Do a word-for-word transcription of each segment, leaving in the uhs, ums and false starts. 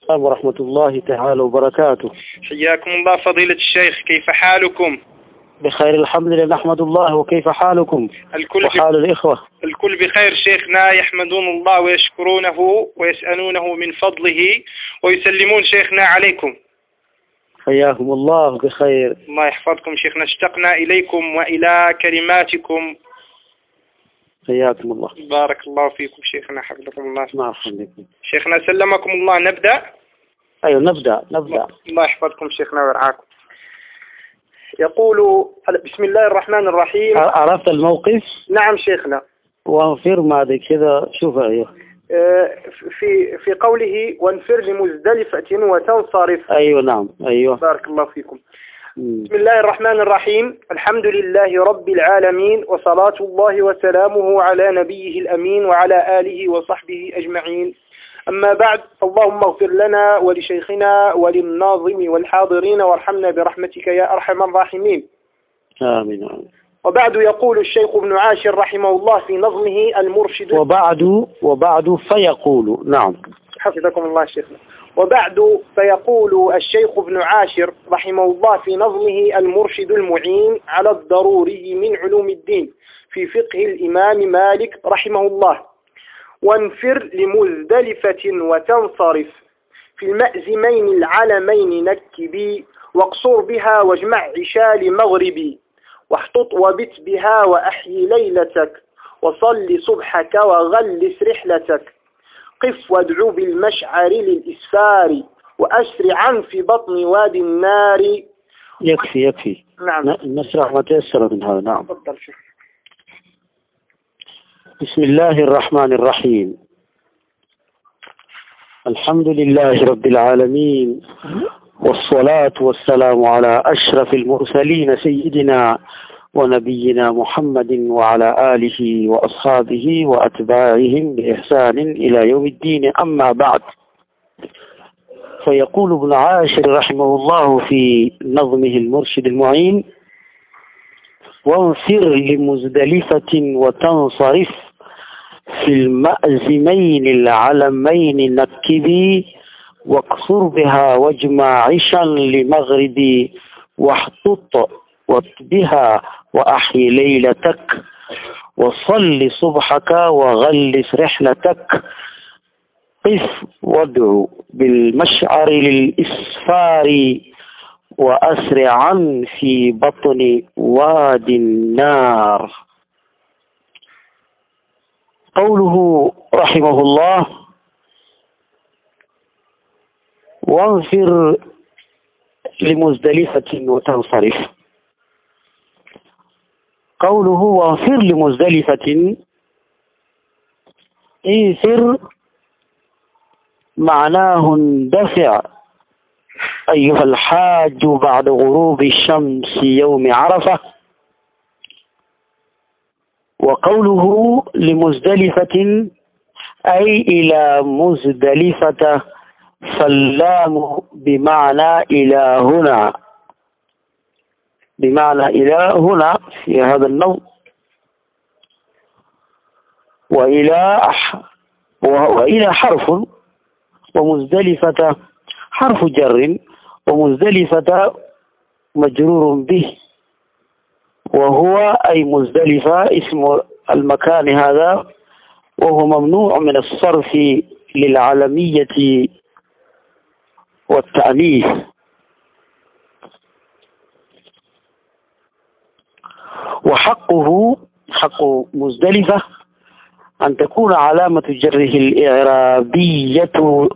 السلام ورحمة الله تعالى وبركاته. حياكم الله فضيلة الشيخ، كيف حالكم؟ بخير الحمد لله، نحمد الله. وكيف حالكم الكل وحال الإخوة؟ الكل بخير شيخنا، يحمدون الله ويشكرونه ويسألونه من فضله ويسلمون شيخنا عليكم. حياكم الله بخير. الله يحفظكم شيخنا، اشتقنا إليكم وإلى كلماتكم. حياكم الله. بارك الله فيكم شيخنا، حفظكم الله. ما أخليكم شيخنا سلمكم الله. نبدأ. أيوة نبدأ نبدأ. الله يحفظكم شيخنا ويرعاكم. يقول بسم الله الرحمن الرحيم. عرفت الموقف؟ نعم شيخنا. وانفر ما كذا شوف. أيوه في في قوله وانفر لمزدلفة وتنصرف. أيوه نعم أيوه. بارك الله فيكم. بسم الله الرحمن الرحيم. الحمد لله رب العالمين، وصلاة الله وسلامه على نبيه الأمين وعلى آله وصحبه أجمعين. أما بعد، اللهم اغفر لنا ولشيخنا وللناظم والحاضرين وارحمنا برحمتك يا أرحم الراحمين. آمين آمين. وبعد، يقول الشيخ ابن عاشر رحمه الله في نظمه المرشد. وبعد وبعد فيقول. نعم حفظكم الله شيخنا. وبعد فيقول الشيخ ابن عاشر رحمه الله في نظمه المرشد المعين على الضروري من علوم الدين في فقه الإمام مالك رحمه الله: وانفر لمزدلفة وتنصرف في المأزمين العلمين نكبي، واقصر بها واجمع عشاء مغربي، واحطط وبت بها وأحيي ليلتك، وصل صبحك وغلس رحلتك، قف وادعو بالمشعر للإسفار، وأسرعا في بطن وادي النار. يكفي يكفي. نعم نسرع ما تيسر من هذا. نعم. تفضل شيخ. بسم الله الرحمن الرحيم. الحمد لله رب العالمين، والصلاة والسلام على أشرف المرسلين سيدنا ونبينا محمد وعلى آله وأصحابه وأتباعهم بإحسان إلى يوم الدين. أما بعد، فيقول ابن عاشر رحمه الله في نظمه المرشد المعين: وانفر لمزدلفة وتنصرف في المأزمين العلمين نكبي، واقصر بها واجمع عشا لمغربي، واحطط بها وأحيي ليلتك، وصل صبحك وغلس رحلتك، قف وادعو بالمشعر للإسفار، وأسرعا في بطن وادي النار. قوله رحمه الله: وانفر لمزدلفة وتنصرف. قوله وانفر لمزدلفة، انفر معناه اندفع أيها الحاج بعد غروب الشمس يوم عرفة. وقوله لمزدلفة أي إلى مزدلفة، فاللام بمعنى إلى هنا، بمعنى إلى هنا في هذا النوع. وإلى وإلى حرف، ومزدلفة حرف جر، ومزدلفة مجرور به، وهو أي مزدلفة اسم المكان هذا، وهو ممنوع من الصرف للعلمية والتأنيث. وحقه حق مزدلفة أن تكون علامة جره الإعرابية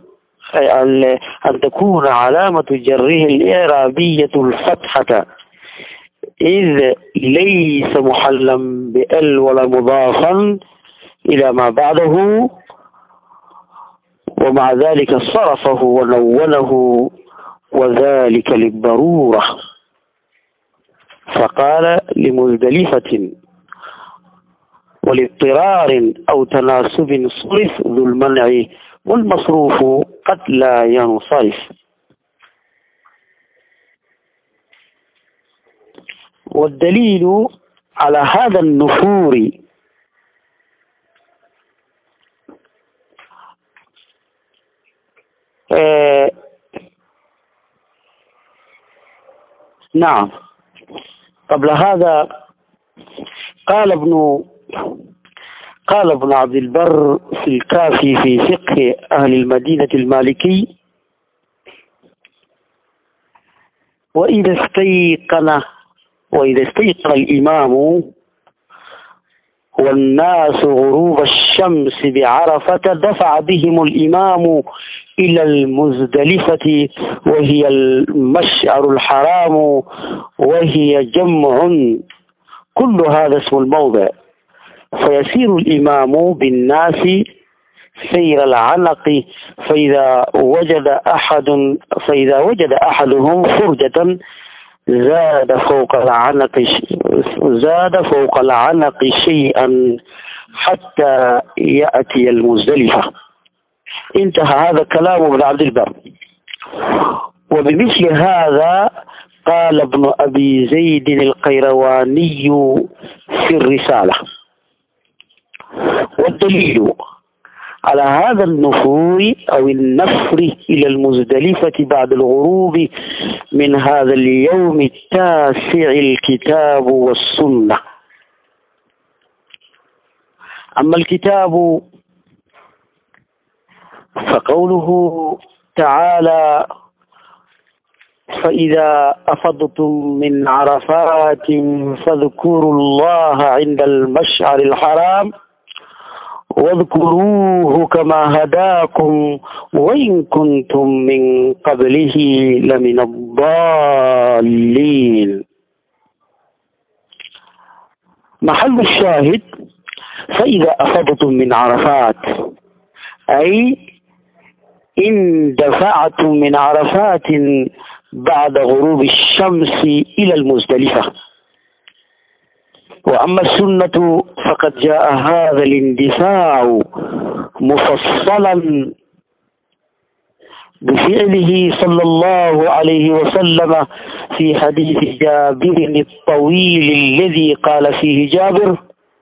أن تكون علامة جره الإعرابية الفتحة، إذ ليس محلا بأل ولا مضافا إلى ما بعده، ومع ذلك صرفه ونونه، وذلك للضرورة، فقال لمزدلفة. ولاضطرار أو تناسب صرف ذو المنع، والمصروف قد لا ينصرف. والدليل على هذا النفور آه نعم. قبل هذا قال ابن قال ابن عبد البر في الكافي في فقه أهل المدينة المالكي: وإذا استيقن وإذا استيقن الإمام والناس غروب الشمس بعرفة دفع بهم الإمام إلى المزدلفة وهي المشعر الحرام وهي جمع، كل هذا اسم الموضع، فيسير الإمام بالناس سير العنق، فإذا وجد أحد فإذا وجد أحدهم فرجة زاد فوق العنق زاد فوق العنق شيئا حتى يأتي المزدلفة. انتهى هذا كلام ابن عبد البر. وبمثل هذا قال ابن أبي زيد القيرواني في الرسالة. والدليل على هذا النفور أو النفر إلى المزدلفة بعد الغروب من هذا اليوم التاسع الكتاب والسنة. أما الكتاب فقوله تعالى: فإذا أفضتم من عرفات فاذكروا الله عند المشعر الحرام واذكروه كما هداكم وإن كنتم من قبله لمن الضالين. محل الشاهد: فإذا أفضتم من عرفات، أي إن دفعتم من عرفات بعد غروب الشمس إلى المزدلفة. وأما السنة فقد جاء هذا الاندفاع مفصلا بفعله صلى الله عليه وسلم في حديث جابر الطويل الذي قال فيه جابر: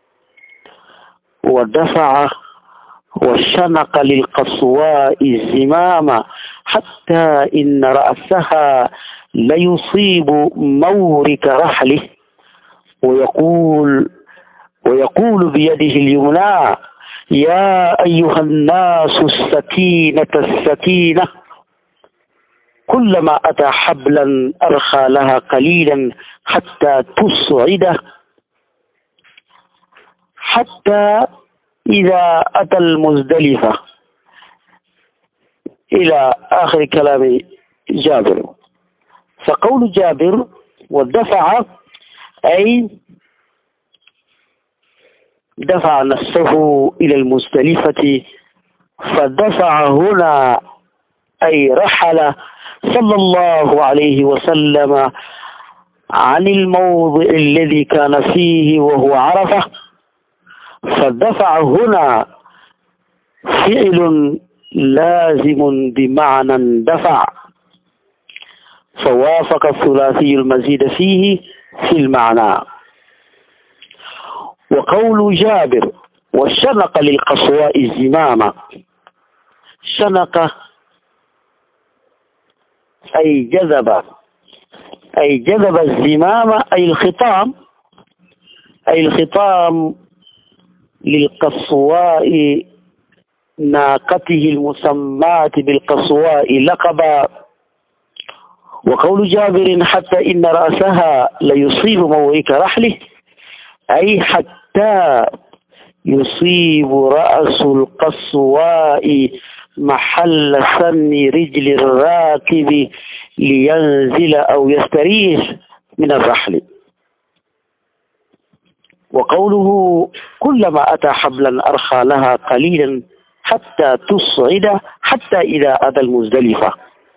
ودفع وشنق للقصواء الزمام حتى إن رأسها ليصيب مورك رحله، ويقول ويقول بيده اليمنى: يا أيها الناس السكينة السكينة. كلما أتى حبلا أرخى لها قليلا حتى تصعده، حتى إذا أتى المزدلفة، إلى آخر كلام جابر. فقول جابر ودفع، أي دفع نفسه إلى المزدلفة، فدفع هنا أي رحل صلى الله عليه وسلم عن الموضع الذي كان فيه وهو عرفة، فدفع هنا فعل لازم بمعنى دفع، فوافق الثلاثي المزيد فيه في المعنى. وقول جابر: والشنق للقصواء الزمام، شنق أي جذب أي جذب الزمام أي الخطام أي الخطام للقصواء ناقته المسماة بالقصواء لقبا. وقول جابر: حتى إن رأسها ليصيب مورك رحله، أي حتى يصيب رأس القصواء محل سن رجل الراكب لينزل أو يستريح من الرحل. وقوله: كلما أتى حبلا أرخى لها قليلا حتى تصعد، حتى إذا أتى المزدلفة.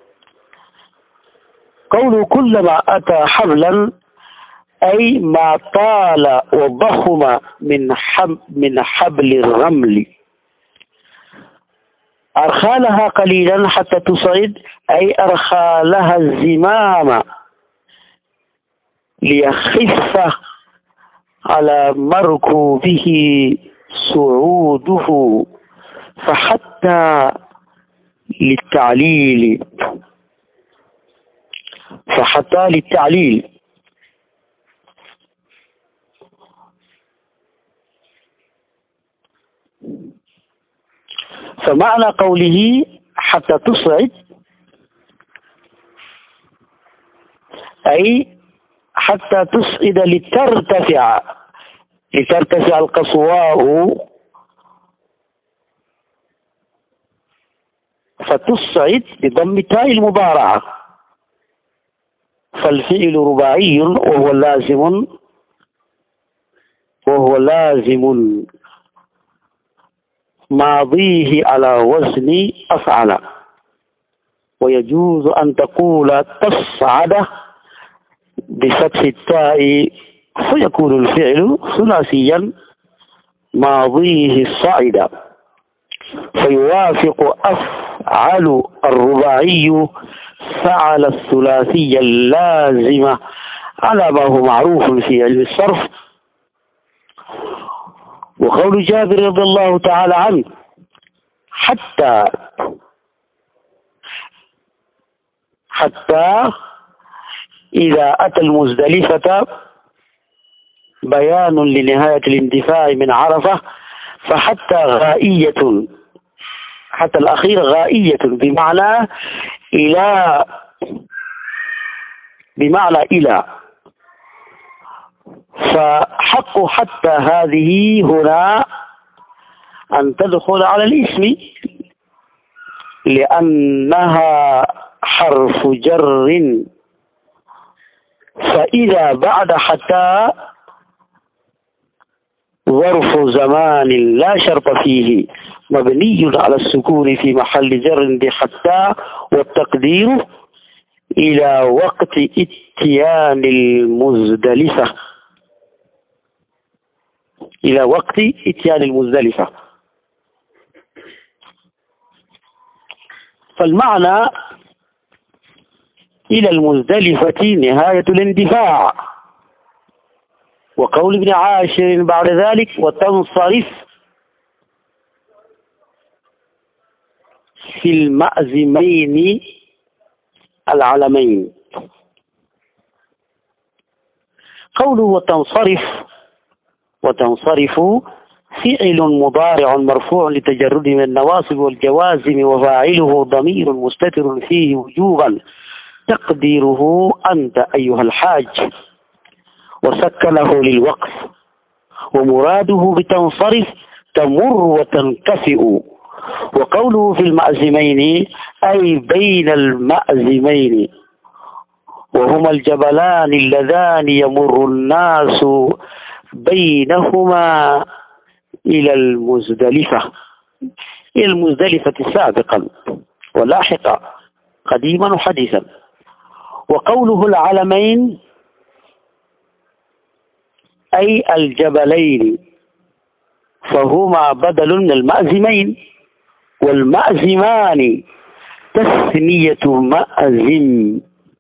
قوله كلما أتى حبلا أي ما طال وضخم من حب من حبل الرمل. أرخى لها قليلا حتى تصعد، أي أرخى لها الزمام ليخف على مركوبه صعوده، فحتى للتعليل. فحتى للتعليل. فمعنى قوله حتى تصعد أي حتى تصعد لترتفع، لترتفع القصواء، فتصعد بضم تاء المضارعة، فالفعل رباعي وهو لازم وهو لازم ماضيه على وزن أفعل، ويجوز أن تقول تصعد بفتح التاء فيكون الفعل ثلاثيا ماضيه الصعد، فيوافق أفعل الرباعي فعل الثلاثية اللازمة على ما هو معروف في علم الصرف. وقول جابر رضي الله تعالى عنه حتى حتى إذا أتى المزدلفة بيان لنهاية الاندفاع من عرفة، فحتى غائية، حتى الأخير غائية بمعنى إلى، بمعنى إلى. فحق حتى هذه هنا أن تدخل على الاسم لأنها حرف جر، فإذا بعد حتى ظرف زمان لا شرط فيه مبني على السكون في محل جر بحتى، والتقدير إلى وقت اتيان المزدلفة، إلى وقت اتيان المزدلفة. فالمعنى إلى المزدلفة نهاية الاندفاع. وقول ابن عاشر بعد ذلك وتنصرف في المأزمين العلمين. قوله وتنصرف، وتنصرف فعل مضارع مرفوع لتجرد من النواصب والجوازم، وفاعله ضمير مستتر فيه وجوبا تقديره أنت أيها الحاج، وسكنه للوقف. ومراده بتنصرف تمر وتنكفئ. وقوله في المأزمين أي بين المأزمين، وهما الجبلان اللذان يمر الناس بينهما إلى المزدلفة، إلى المزدلفة سابقا ولاحقا قديما وحديثا. وقوله العلمين أي الجبلين، فهما بدل من المأزمين، والمأزمان تثنية مأزم،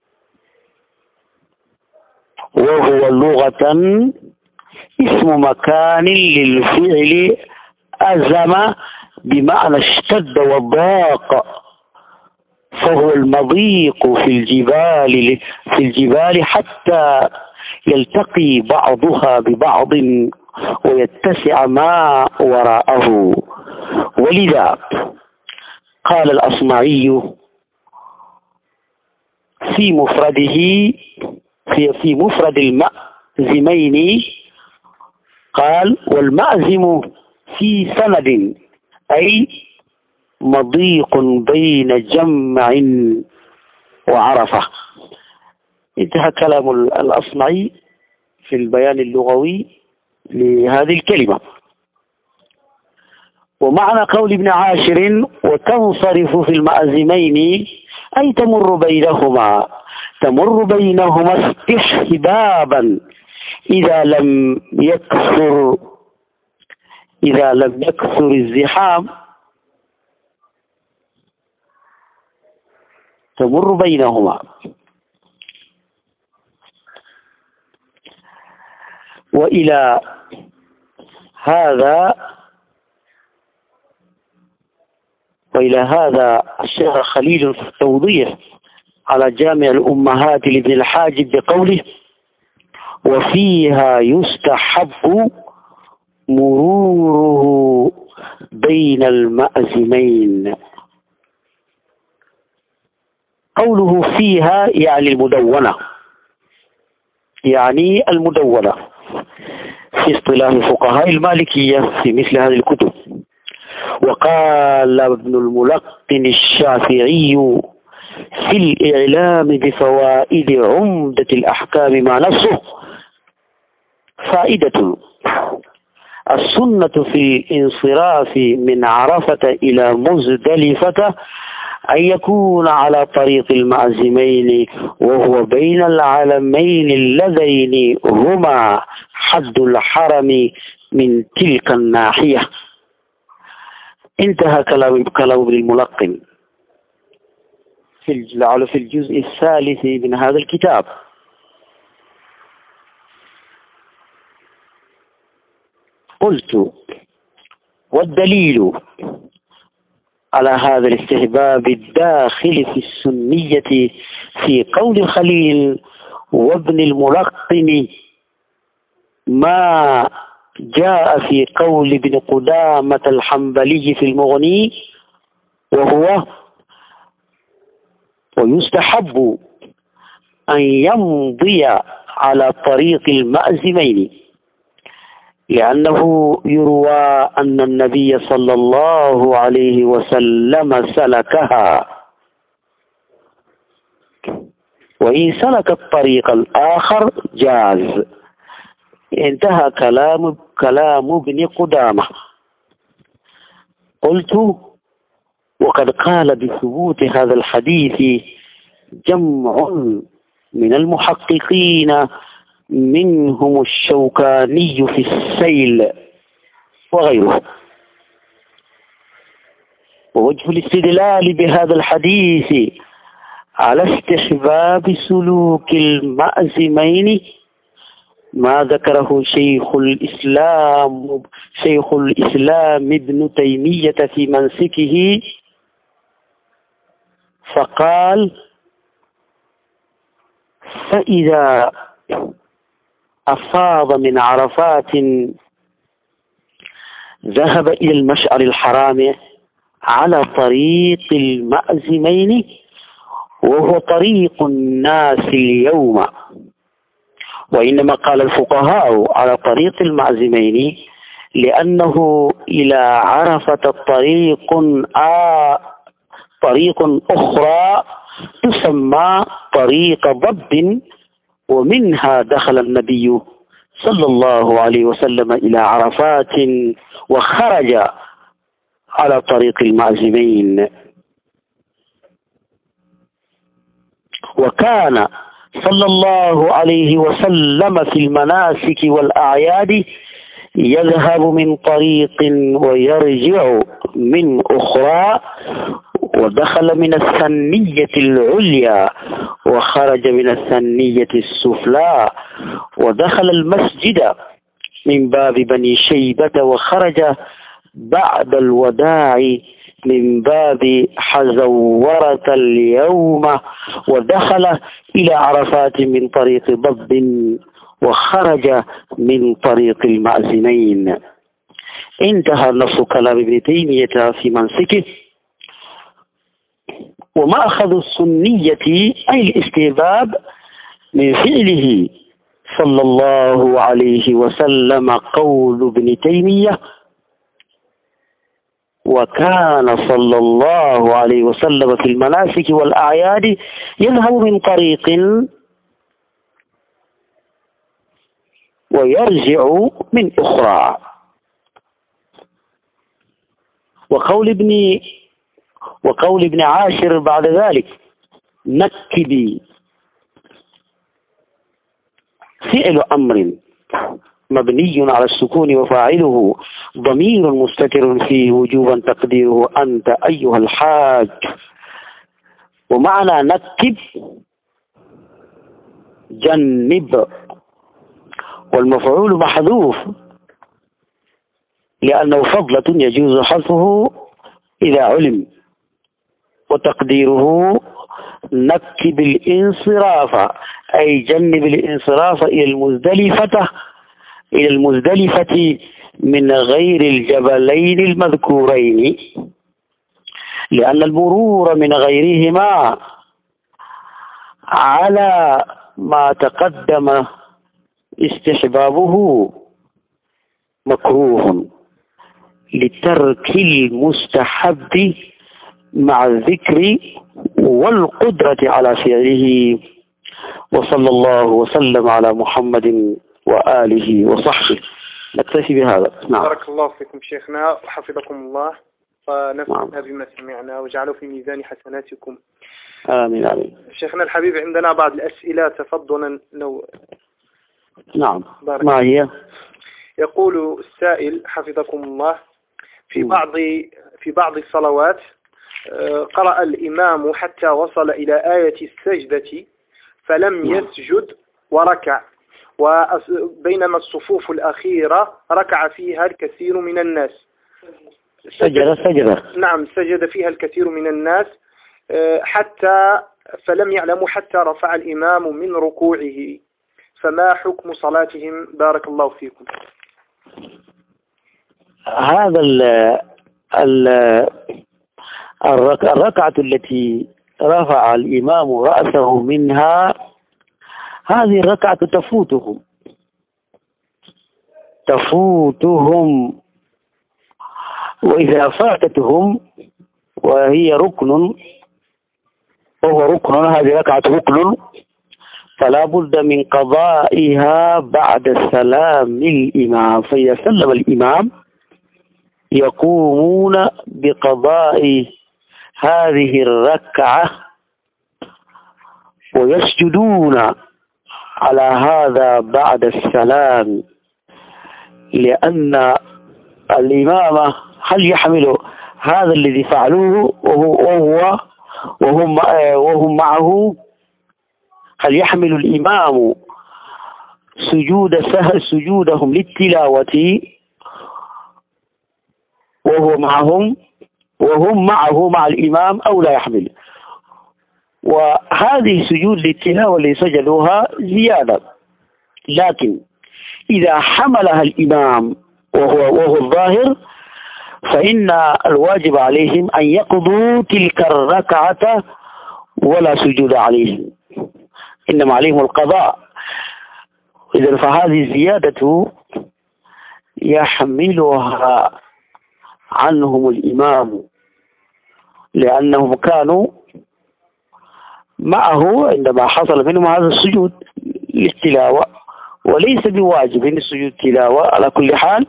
وهو لغة اسم مكان للفعل أزم بمعنى اشتد وضاق، فهو المضيق في الجبال في الجبال حتى يلتقي بعضها ببعض ويتسع ما وراءه. ولذا قال الأصمعي في مفرده في في مفرد المأزمين قال والمأزم في سند أي مضيق بين جمع وعرفة. انتهى كلام الأصمعي في البيان اللغوي لهذه الكلمة. ومعنى قول ابن عاشر وتنصرف في المأزمين أي تمر بينهما، تمر بينهما استحبابا إذا لم يكثر إذا لم يكثر الزحام، تمر بينهما. وإلى هذا وإلى هذا الشيخ خليل في التوضيح على جامع الأمهات لابن الحاجب بقوله: وفيها يستحب مروره بين المأزمين. قوله فيها يعني المدونة، يعني المدونة في اصطلاح فقهاء المالكية في مثل هذه الكتب. وقال ابن الملقن الشافعي في الإعلام بفوائد عمدة الأحكام مع نفسه: فائدة: السنة في الانصراف من عرفة إلى مزدلفة أن يكون على طريق المأزمين، وهو بين العلمين اللذين هما حد الحرم من تلك الناحية. انتهى كلام كلام ابن الملقن في في الجزء الثالث من هذا الكتاب. قلت: والدليل على هذا الاستحباب الداخل في السنية في قول الخليل وابن الملقن ما جاء في قول ابن قدامة الحنبلي في المغني، وهو: ويستحب أن يمضي على طريق المأزمين، لأنه يروى أن النبي صلى الله عليه وسلم سلكها، وإن سلك الطريق الآخر جاز. انتهى كلام كلام ابن قدامة. قلت: وقد قال بثبوت هذا الحديث جمع من المحققين، منهم الشوكاني في السيل وغيره. ووجه الاستدلال بهذا الحديث على استحباب سلوك المأزمين ما ذكره شيخ الإسلام شيخ الإسلام ابن تيمية في منسكه، فقال: فإذا أفاض من عرفات ذهب إلى المشعر الحرام على طريق المأزمين، وهو طريق الناس اليوم. وإنما قال الفقهاء على طريق المأزمين لأنه إلى عرفة طريق آ طريق أخرى تسمى طريق ضب، ومنها دخل النبي صلى الله عليه وسلم إلى عرفات وخرج على طريق المأزمين. وكان صلى الله عليه وسلم في المناسك والأعياد يذهب من طريق ويرجع من أخرى، ودخل من الثنية العليا وخرج من الثنية السفلى، ودخل المسجد من باب بني شيبة وخرج بعد الوداع من باب حزورة اليوم، ودخل إلى عرفات من طريق ضب وخرج من طريق المأزمين. انتهى نص كلام ابن تيمية في منسكه. وما أخذ السنية أي الاستحباب من فعله صلى الله عليه وسلم قول ابن تيمية: وكان صلى الله عليه وسلم في المناسك والأعياد يذهب من طريق ويرجع من أخرى. وقول ابن وقول ابن عاشر بعد ذلك: نكبي، فعل أمر مبني على السكون وفاعله ضمير مستتر فيه وجوبا تقديره أنت أيها الحاج. ومعنى نكب جنب، والمفعول محذوف لأنه فضلة يجوز حذفه إذا علم، وتقديره نكب الانصراف أي جنب الانصراف إلى المزدلفة إلى المزدلفة من غير الجبلين المذكورين، لأن المرور من غيرهما على ما تقدم استحبابه مكروه لترك المستحب مع الذكر والقدرة على فعله. وصلى الله وسلم على محمد وآله وصحبه. نكتفي بهذا. نعم. بارك الله فيكم شيخنا وحفظكم الله، ونفعنا بما سمعنا وجعله في ميزان حسناتكم. آمين آمين. شيخنا الحبيب عندنا بعض الأسئلة تفضلا لو. نعم. ما هي؟ يقول السائل حفظكم الله، في بعض في بعض الصلوات قرأ الإمام حتى وصل إلى آية السجدة فلم يسجد وركع، وبينما الصفوف الأخيرة ركع فيها الكثير من الناس. سجد سجد نعم سجد فيها الكثير من الناس حتى فلم يعلموا حتى رفع الإمام من ركوعه، فما حكم صلاتهم؟ بارك الله فيكم. هذا ال ال الركعة التي رفع الإمام رأسه منها، هذه الركعة تفوتهم تفوتهم وإذا فاتتهم وهي ركن وهو ركن هذه ركعة ركن فلا بد من قضائها بعد سلام الإمام. فإذا سلم الإمام يقومون بقضاء هذه الركعة ويسجدون على هذا بعد السلام، لأن الإمام هل يحمل هذا الذي فعلوه وهو, وهو وهم, وهم معه؟ هل يحمل الإمام سجود سهل سجودهم للتلاوة وهو معهم وهم معه مع الإمام أو لا يحمل؟ وهذه سجود للتلاوة اللي سجدوها زيادة، لكن إذا حملها الإمام وهو, وهو الظاهر فإن الواجب عليهم أن يقضوا تلك الركعة ولا سجود عليهم، إنما عليهم القضاء. إذن فهذه الزيادة يحملها عنهم الإمام لأنهم كانوا معه عندما حصل منهم هذا السجود للتلاوة، وليس بواجب السجود التلاوة على كل حال،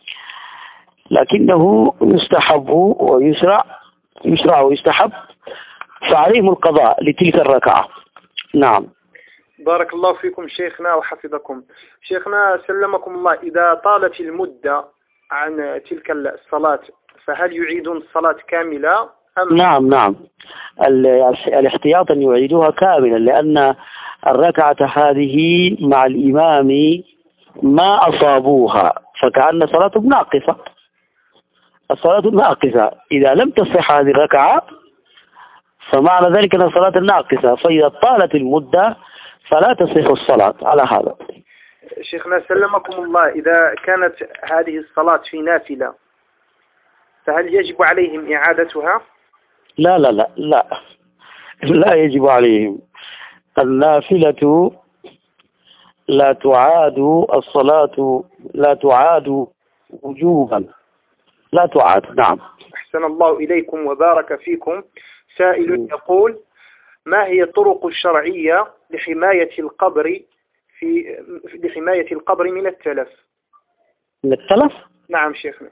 لكنه يستحب ويشرع يشرع ويستحب، فعليهم القضاء لتلك الركعة. نعم. بارك الله فيكم شيخنا وحفظكم. شيخنا سلمكم الله، إذا طالت المدة عن تلك الصلاة فهل يعيدون الصلاة كاملة أم؟ نعم نعم الاحتياط أن يعيدوها كاملا، لأن الركعة هذه مع الإمام ما أصابوها فكأن صلاتهم ناقصة. الصلاة ناقصة إذا لم تصح هذه الركعة، فمعنى ذلك أن الصلاة ناقصة، فإذا طالت المدة فلا تصح الصلاة على هذا. شيخنا سلمكم الله، إذا كانت هذه الصلاة في نافلة فهل يجب عليهم إعادتها؟ لا لا لا لا لا يجب عليهم. النافلة لا تعاد، الصلاة لا تعاد وجوبا، لا تعاد. نعم. أحسن الله إليكم وبارك فيكم. سائل يقول: ما هي الطرق الشرعية لحماية القبر في لحماية القبر من التلف؟ من التلف؟ نعم شيخنا.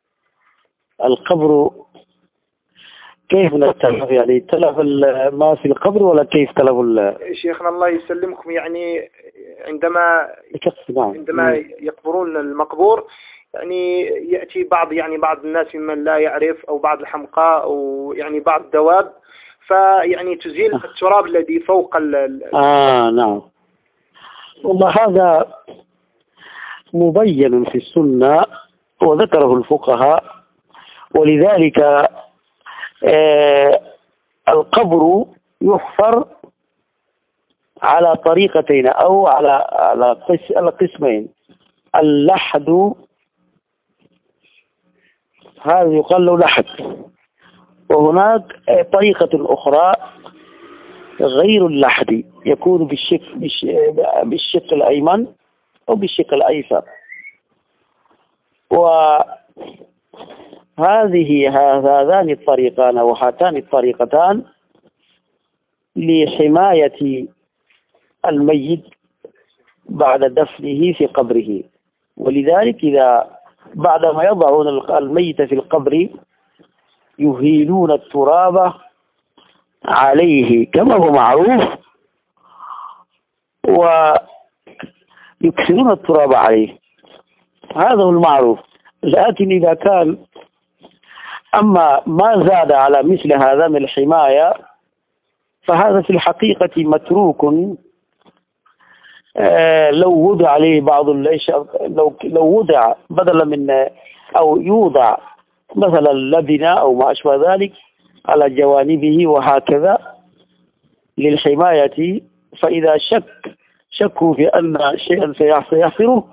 القبر كيف من التلف؟ يعني تلف ما في القبر ولا كيف تلف ال... شيخنا الله يسلمكم، يعني عندما عندما يقبرون المقبور يعني يأتي بعض يعني بعض الناس ممن لا يعرف أو بعض الحمقاء أو يعني بعض الدواب، فيعني تزيل التراب الذي فوق ال آه نعم. والله هذا مبين في السنة وذكره الفقهاء، ولذلك آه القبر يحفر على طريقتين أو على على قسمين. اللحد هذا يقال له لحد، وهناك طريقة أخرى غير اللحد يكون بالشق بالشق الأيمن أو بالشق الأيسر. وهذه هذان الطريقان أو هاتان الطريقتان لحماية الميت بعد دفنه في قبره. ولذلك إذا بعدما يضعون الميت في القبر يهيلون التراب عليه كما هو معروف، ويكسرون التراب عليه، هذا هو المعروف. لكن إذا كان أما ما زاد على مثل هذا من الحماية فهذا في الحقيقة متروك. آه لو وضع عليه بعض لو لو وضع بدلا من أو يوضع مثلا لبنة أو ما أشبه ذلك على جوانبه وهكذا للحماية، فإذا شك شكوا في أن شيئا سيحصره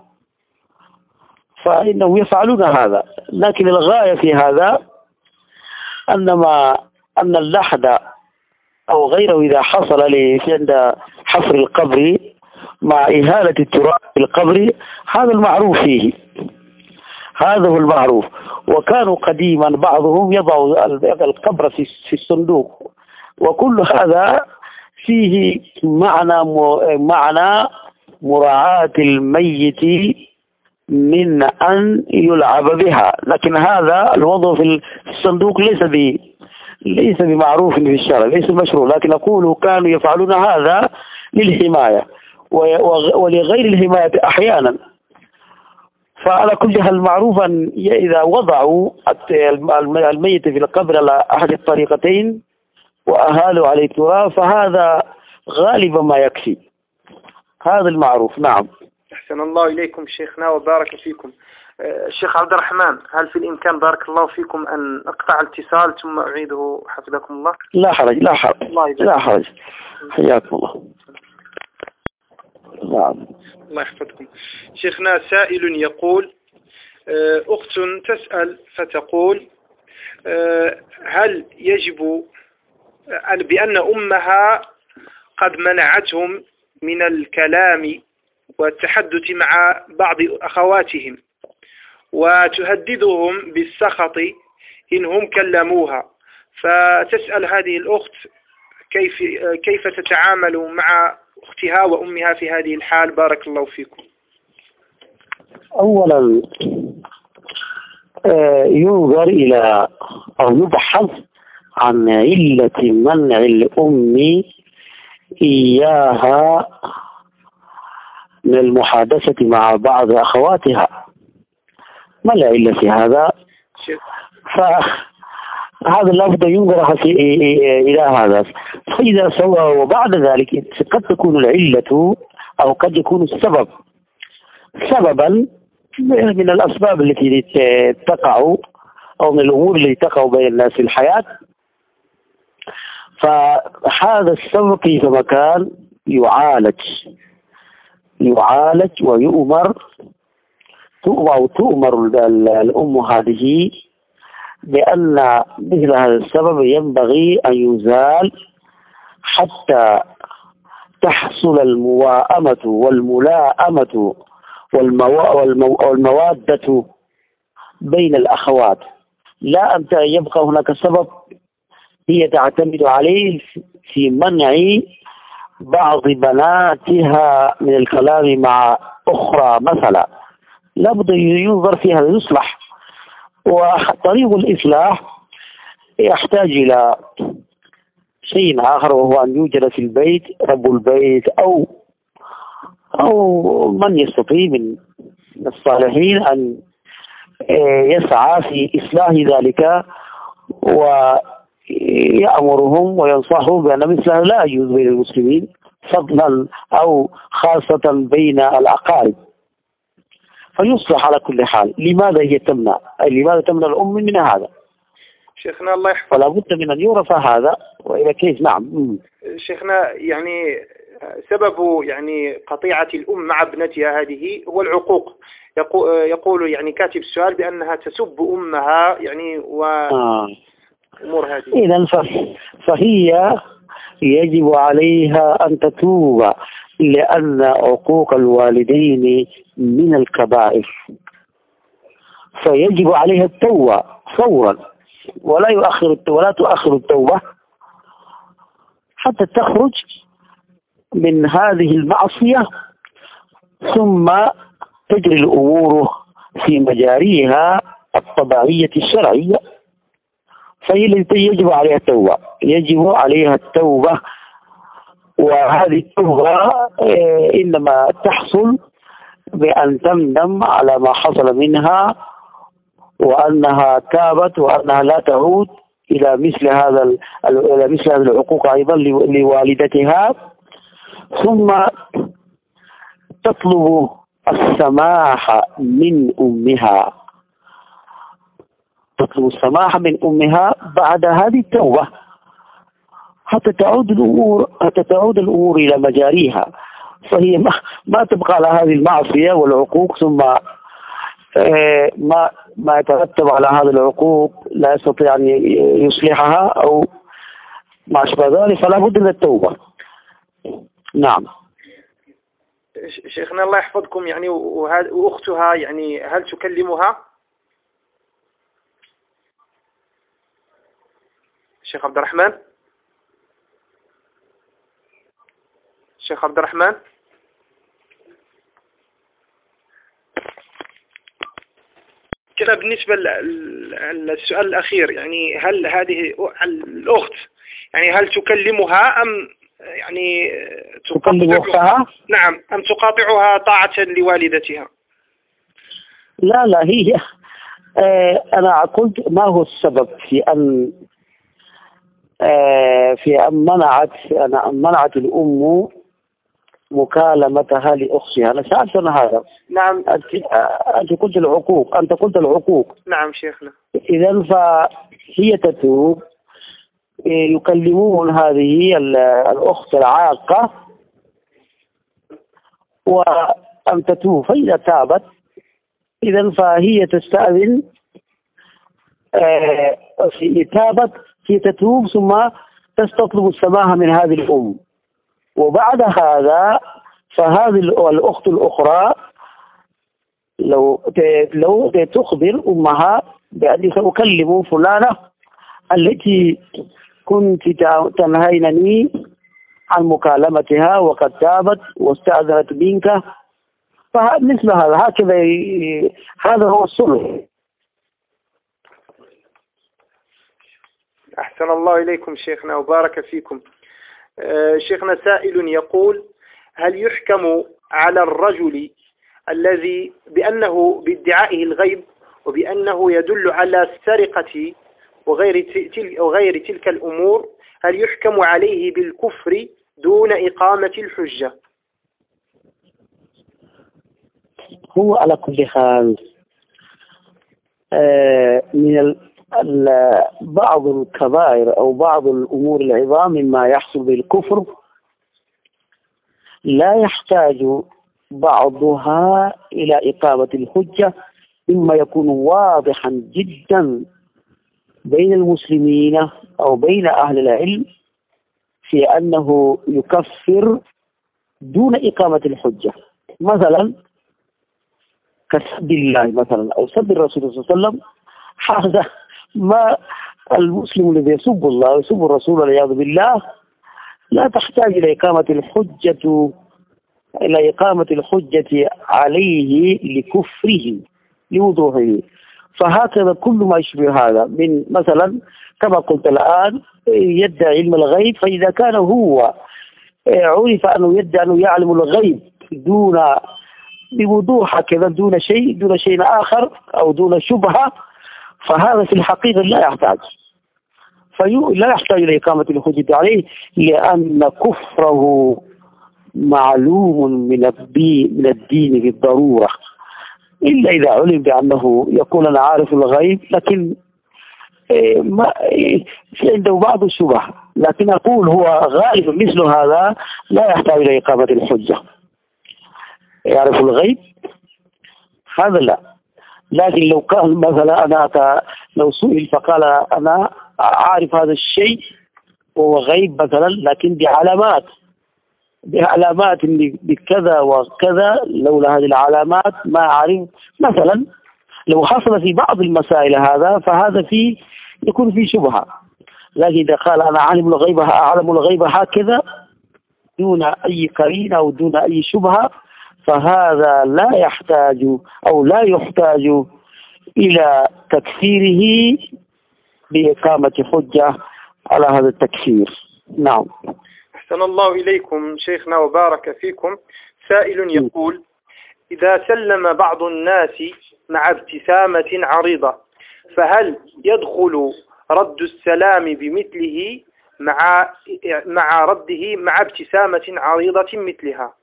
فإنهم يفعلون هذا. لكن الغاية في هذا أنما أن اللحد أو غيره إذا حصل عند حفر القبر مع إهالة التراب في القبر هذا المعروف فيه، هذا هو المعروف. وكانوا قديما بعضهم يضع القبر في الصندوق، وكل هذا فيه معنى معنى مراعاة الميت من أن يلعب بها. لكن هذا الوضع في الصندوق ليس ب ليس بمعروف في الشرع، ليس مشروع، لكن أقول كانوا يفعلون هذا للحماية ولغير الحماية أحيانا. فعلى كل حال معروفا إذا وضعوا الميت في القبر على أحد الطريقتين وأهالوا عليه التراب فهذا غالبا ما يكفي، هذا المعروف. نعم. أحسن الله إليكم شيخنا وبارك فيكم. الشيخ عبد الرحمن، هل في الإمكان بارك الله فيكم أن أقطع الاتصال ثم أعيده حفظكم الله؟ لا حرج لا حرج لا حرج، حياكم الله. نعم. الله يحفظكم. شيخنا سائل يقول: أخت تسأل فتقول: هل يجب بأن أمها قد منعتهم من الكلام والتحدث مع بعض أخواتهم وتهددهم بالسخط إن هم كلموها، فتسأل هذه الأخت كيف كيف تتعامل مع أختها وأمها في هذه الحال؟ بارك الله فيكم. أولا ينظر إلى أو يبحث عن علة منع الأم إياها من المحادثة مع بعض أخواتها، ما العلة في هذا؟ فهذا لابد ينظر إلى هذا. فإذا سوى وبعد ذلك قد تكون العلة أو قد يكون السبب سببا من الأسباب التي تقع أو من الأمور التي تقع بين الناس في الحياة، فهذا السبب كيفما كان يعالج يعالج ويؤمر أو تؤمر الأم هذه بأن مثل هذا السبب ينبغي أن يزال حتى تحصل المواءمة والملاءمة والموادة بين الأخوات، لا أن يبقى هناك سبب هي تعتمد عليه في منع بعض بناتها من الكلام مع أخرى مثلا. لابد ينظر فيها يصلح، وطريق الإصلاح يحتاج إلى شيء آخر، وهو أن يوجد في البيت رب البيت أو أو من يستطيع من الصالحين أن يسعى في إصلاح ذلك ويأمرهم وينصحهم بأن مثل هذا لا يجوز بين المسلمين فضلا أو خاصة بين الأقارب، فيصلح على كل حال. لماذا هي تمنع؟ لماذا تمنع الأم من هذا؟ شيخنا الله يحفظ. ولا بد من أن يعرف هذا وإلى كيف. نعم. شيخنا يعني سبب يعني قطيعة الأم مع ابنتها هذه هو العقوق. يقول يعني كاتب السؤال بأنها تسب أمها يعني وأمور هذه. إذن فهي يجب عليها أن تتوب، لأن عقوق الوالدين من الكبائر، فيجب عليها التوبة فورا، ولا يؤخر ولا تؤخر التوبة حتى تخرج من هذه المعصية، ثم تجري الأمور في مجاريها الطبيعية الشرعية. فهي التي يجب عليها التوبة، يجب عليها التوبة. وهذه التوبة إنما تحصل بأن تندم على ما حصل منها، وأنها تابت، وأنها لا تعود إلى مثل هذا إلى مثل هذه العقوق أيضا لوالدتها، ثم تطلب السماح من أمها تطلب السماح من أمها بعد هذه التوبة، حتى تعود الأمور حتى تعود الأمور إلى مجاريها. فهي ما, ما تبقى على هذه المعصية والعقوق، ثم ما ما يترتب على هذه العقوق لا يستطيع أن يصلحها أو ما أشبه ذلك، فلا بد من التوبة. نعم. شيخنا الله يحفظكم، يعني وأختها يعني هل تكلمها؟ شيخ عبد الرحمن شيخ عبد الرحمن كده. بالنسبة للسؤال الأخير، يعني هل هذه الأخت يعني هل تكلمها أم يعني تكلم أختها؟ نعم، أم تقاطعها طاعة لوالدتها؟ لا لا هي آه أنا قلت ما هو السبب في أن آه في أن منعت أنا منعت الأم مكالمتها لأختها. أنا سألت أنا هذا. نعم. أنت قلت العقوق أنت قلت العقوق نعم شيخنا. إذن فهي تتوب، يكلمون هذه الأخت العاقة وأن تتوب، فإذا تابت إذن فهي تستأذن في تابت هي تتوب، ثم تستطلب السماح من هذه الأم. وبعد هذا فهذه الأخت الأخرى لو لو تخبر أمها بأني سأكلم فلانة التي كنت تنهينني عن مكالمتها وقد تابت واستأذنت منك، فمثل هذا هكذا هذا هو الصلح. أحسن الله إليكم شيخنا وبارك فيكم. شيخنا سائل يقول: هل يحكم على الرجل الذي بأنه بادعائه الغيب وبأنه يدل على السرقة وغير تلك, وغير تلك الأمور، هل يحكم عليه بالكفر دون إقامة الحجة؟ هو على كل حال من بعض الكبائر أو بعض الأمور العظام مما يحصل بالكفر لا يحتاج بعضها إلى إقامة الحجة، إما يكون واضحا جدا بين المسلمين أو بين أهل العلم في أنه يكفر دون إقامة الحجة، مثلا كسب الله مثلا أو سب الرسول صلى الله عليه وسلم. هذا ما المسلم الذي يسب الله ويسب الرسول والعياذ بالله لا تحتاج إلى إقامة الحجة إلى إقامة الحجة عليه لكفره لوضوحه. فهكذا كل ما يشبه هذا من مثلا كما قلت الآن يدعي علم الغيب، فإذا كان هو عرف أنه يدعي أنه يعلم الغيب دون بوضوح كذا دون شيء دون شيء آخر أو دون شبهة، فهذا في الحقيقة لا يحتاج فلا يحتاج إلى إقامة الحجة عليه، لأن كفره معلوم من الدين من الدين بالضرورة، إلا إذا علم بأنه يكون أنا عارف الغيب لكن ما في عنده بعض الشبه، لكن أقول هو غالب مثل هذا لا يحتاج إلى إقامة الحجة. يعرف الغيب هذا لا، لكن لو كان مثلا أنا لو سئل فقال أنا أعرف هذا الشيء وهو غيب مثلا، لكن بعلامات بعلامات بكذا وكذا، لولا هذه العلامات ما أعرف مثلا. لو حصل في بعض المسائل هذا فهذا فيه يكون فيه شبهة، لكن إذا قال أنا أعلم الغيب أعلم الغيب هكذا دون أي قرينة أو دون أي شبهة، فهذا لا يحتاج أو لا يحتاج إلى تكفيره بإقامة حجة على هذا التكفير. نعم. أحسن الله إليكم شيخنا وبارك فيكم. سائل يقول: إذا سلم بعض الناس مع ابتسامة عريضة، فهل يدخل رد السلام بمثله مع مع رده مع ابتسامة عريضة مثلها؟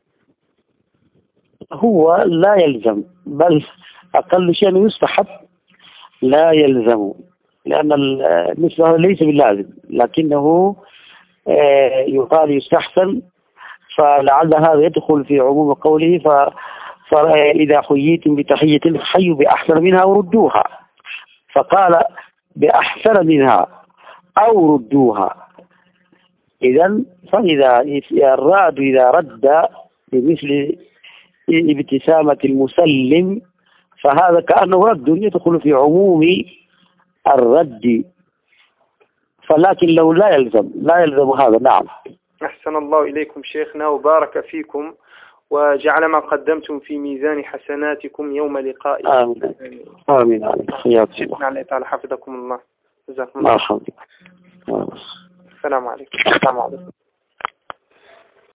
هو لا يلزم، بل أقل شيء يستحب، لا يلزم، لأن مثل هذا ليس باللازم، لكنه يقال يستحسن، فلعل هذا يدخل في عموم قوله ف فإذا حييتم بتحية فحيوا بأحسن منها وردوها، فقال بأحسن منها أو ردوها. إذن فإذا الراد إذا رد بمثل ابتسامة المسلم فهذا كأنه رد يدخل في عموم الرد، فلكن لو لا يلزم لا يلزم هذا. نعم. أحسن الله إليكم شيخنا وبارك فيكم، وجعل ما قدمتم في ميزان حسناتكم يوم لقائكم. آمين آمين آمين. حياكم الله. الله تعالى حفظكم الله. جزاكم الله الله. خير. السلام عليكم. السلام عليكم.